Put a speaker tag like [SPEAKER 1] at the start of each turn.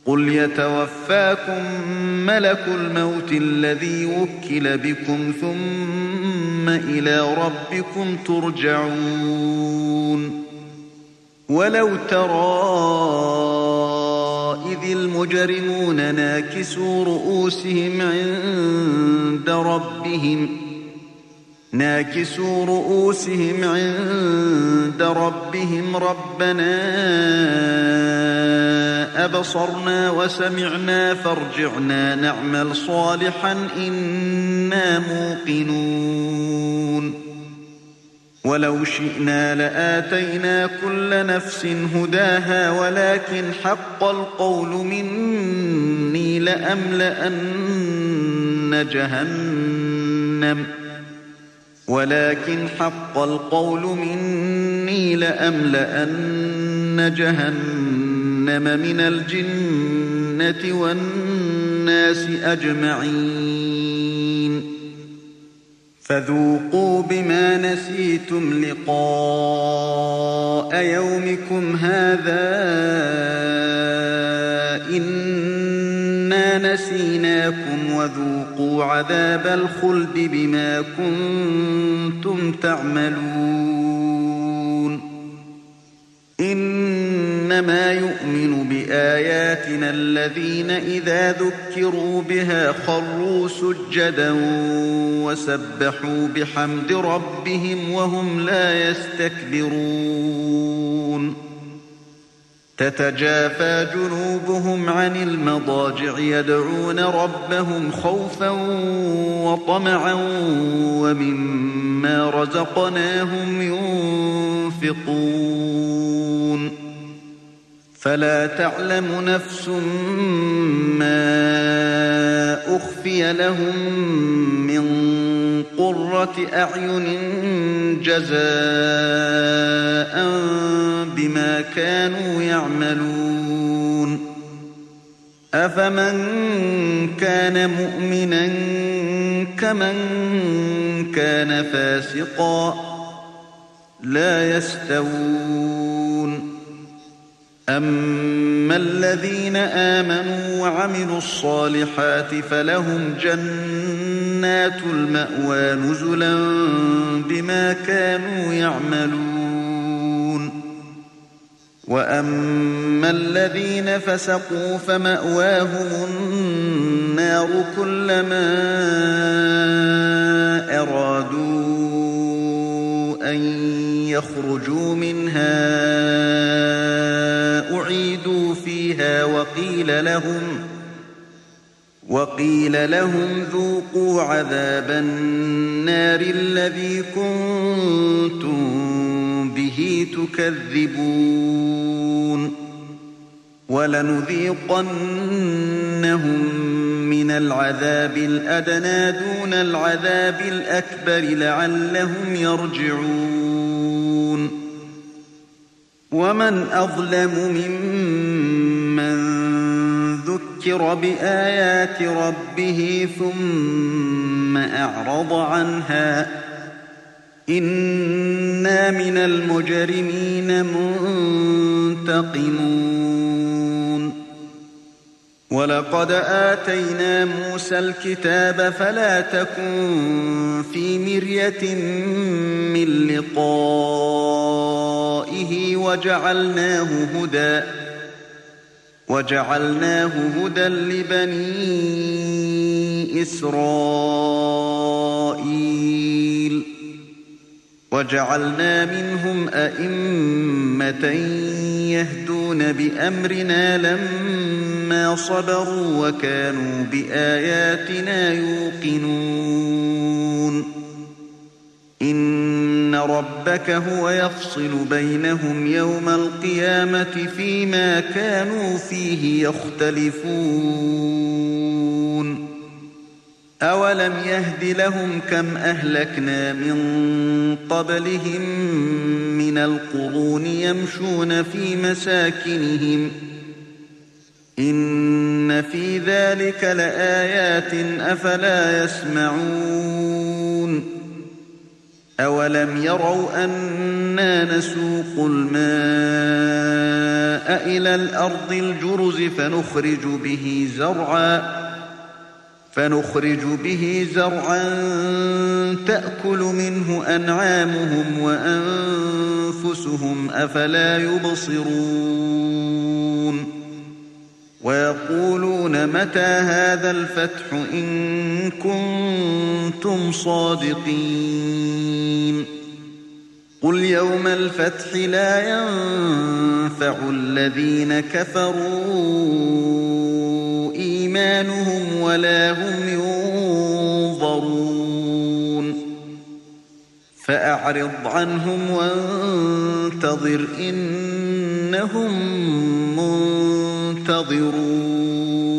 [SPEAKER 1] قل يتوفاكم ملك الموت الذي وكل بكم ثم إلى ربكم ترجعون ولو ترى إذ المجرمون ناكسوا رؤوسهم عند ربهم ربنا أبصرنا وسمعنا فارجعنا نعمل صالحا إنا موقنون ولو شئنا لآتينا كل نفس هداها ولكن حق القول مني لأملأن جهنم من الجنة والناس أجمعين فذوقوا بما نسيتم لقاء يومكم هذا إنا نسيناكم وذوقوا عذاب الخلد بما كنتم تعملون إنما يؤمن بآياتنا الذين إذا ذكروا بها خروا سجدا وسبحوا بحمد ربهم وهم لا يستكبرون تتجافى جنوبهم عن المضاجع يدعون ربهم خوفا وطمعا ومما رزقناهم ينفقون فلا تعلم نفس ما أخفي لهم من قرة أعين جزاء بما كانوا يعملون أفمن كان مؤمنا كمن كان فاسقا لا يستوون أما الذين آمنوا وعملوا الصالحات فلهم جنات المأوى نزلا بما كانوا يعملون وأما الذين فسقوا فمأواهم النار كلما أرادوا أن يخرجوا منها أعيدوا فيها وقيل لهم ذوقوا عذاب النار الذي كنتم به تكذبون ولنذيقنهم من العذاب الأدنى دون العذاب الأكبر لعلهم يرجعون ومن أظلم ممن ذكر بآيات ربه ثم أعرض عنها إنا من المجرمين منتقمون ولقد آتينا موسى الكتاب فلا تكن في مرية من لقائه وجعلناه هدى لبني إسرائيل وجعلنا منهم أئمة يهدون بأمرنا لما صبروا وكانوا بآياتنا يوقنون إن ربك هو يفصل بينهم يوم القيامة فيما كانوا فيه يختلفون أولم يهد لهم كم أهلكنا من قبلهم من القرون يمشون في مساكنهم إن في ذلك لآيات أفلا يسمعون أولم يروا أنا نسوق الماء إلى الأرض الجرز فنخرج به زرعا تأكل منه أنعامهم وأنفسهم أفلا يبصرون ويقولون متى هذا الفتح إن كنتم صادقين قل يوم الفتح لا ينفع الذين كفروا إيمانهم ولا هم ينظرون فأعرض عنهم وانتظر إنهم منتظرون